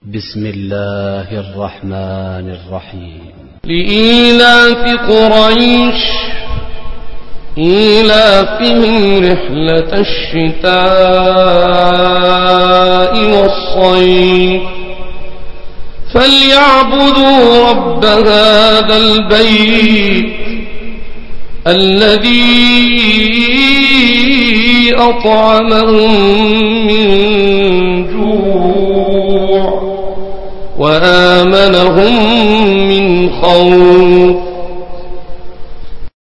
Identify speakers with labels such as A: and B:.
A: بسم الله الرحمن الرحيم.
B: لإيلاف قريش إيلافهم رحلة الشتاء والصيف فليعبدوا رب هذا البيت الذي أطعمهم من جوع وآمنهم